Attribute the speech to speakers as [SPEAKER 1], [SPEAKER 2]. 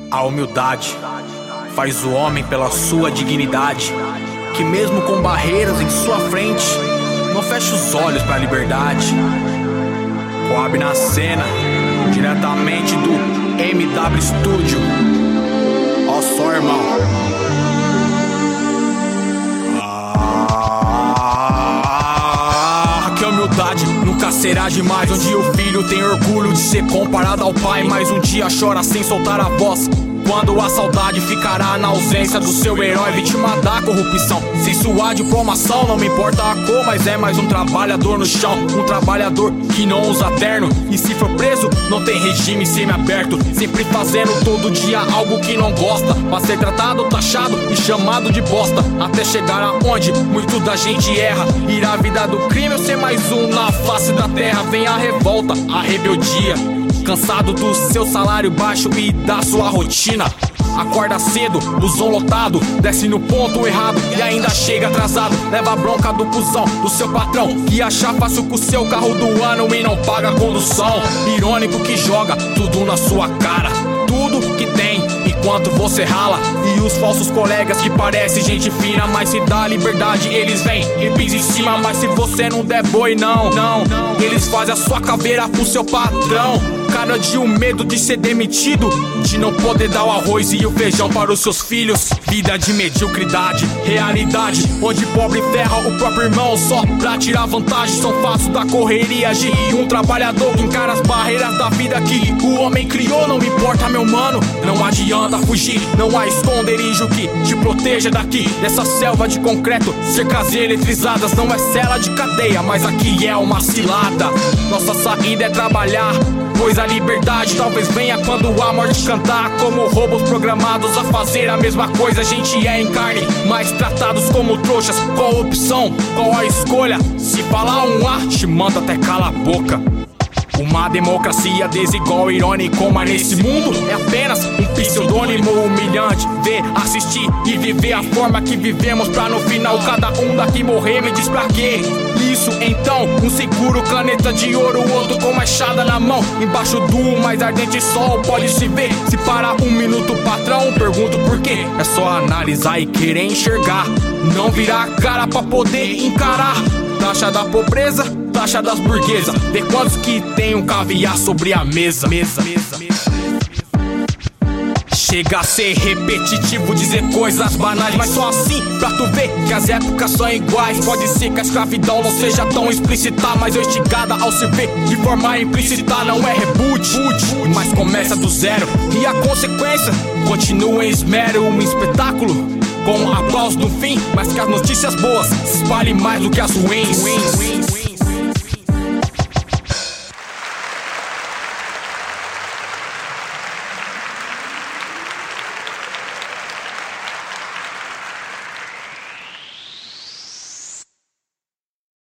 [SPEAKER 1] A humildade faz o homem pela sua dignidade, que mesmo com barreiras em sua frente, não fecha os olhos para a liberdade. Coab na cena, diretamente do MW Studio. Ó só, irmão. Que humildade nunca será demais. Um dia o filho tem orgulho de ser comparado ao pai, mas um dia chora sem soltar a voz, quando a saudade ficará na ausência do seu herói, vítima da corrupção, sem sua diplomação. Não me importa a cor, mas é mais um trabalhador no chão, um trabalhador que não usa terno, e se for preso, não tem regime semi-aberto, sempre fazendo todo dia algo que não gosta, pra ser tratado, taxado e chamado de bosta, até chegar aonde muito da gente erra, ir à vida do crime ou ser mais um na face da terra. Vem a revolta, a rebeldia, cansado do seu salário baixo e da sua rotina. Acorda cedo, busão lotado, desce no ponto errado e ainda chega atrasado. Leva a bronca do cuzão, do seu patrão, que acha fácil com o seu carro do ano e não paga a condução. Irônico que joga tudo na sua cara, tudo que tem enquanto você rala. E os falsos colegas que parecem gente fina, mas se dá liberdade eles vêm e pisam em cima. Mas se você não der boi, não, eles fazem a sua caveira pro seu patrão. Cada dia o medo de ser demitido, de não poder dar o arroz e o feijão para os seus filhos. Vida de mediocridade, realidade onde pobre ferra o próprio irmão só pra tirar vantagem. São fatos da correria de um trabalhador que encara as barreiras da vida que o homem criou. Não me importa, meu mano, não adianta fugir, não há esconderijo que te proteja daqui, dessa selva de concreto. Cercas eletrizadas não é cela de cadeia, mas aqui é uma cilada. Nossa saída é trabalhar, pois a liberdade talvez venha quando a morte cantar. Como robôs programados a fazer a mesma coisa, a gente é em carne, mas tratados como trouxas. Qual a opção? Qual a escolha? Se falar um A, te manda até cala a boca. Uma democracia desigual, irônico, mas nesse mundo é apenas um pseudônimo humilhante. Ver, assistir e viver a forma que vivemos, pra no final cada um daqui morrer. Me diz pra quê isso então? Um seguro caneta de ouro, o outro com machada na mão, embaixo do mais ardente sol pode se ver. Se para um minuto, patrão, pergunto por quê. É só analisar e querer enxergar, não virar a cara pra poder encarar. Taxa da pobreza, taxa das burguesas, vê quantos que tem um caviar sobre a mesa. Chega a ser repetitivo dizer coisas banais, mas só assim pra tu ver que as épocas são iguais. Pode ser que a escravidão não seja tão explícita, mas é instigada ao se ver de forma implícita. Não é reboot, mas começa do zero, e a consequência continua em esmero. Um espetáculo com aplauso no fim, mas que as notícias boas se espalhem mais do que as ruins.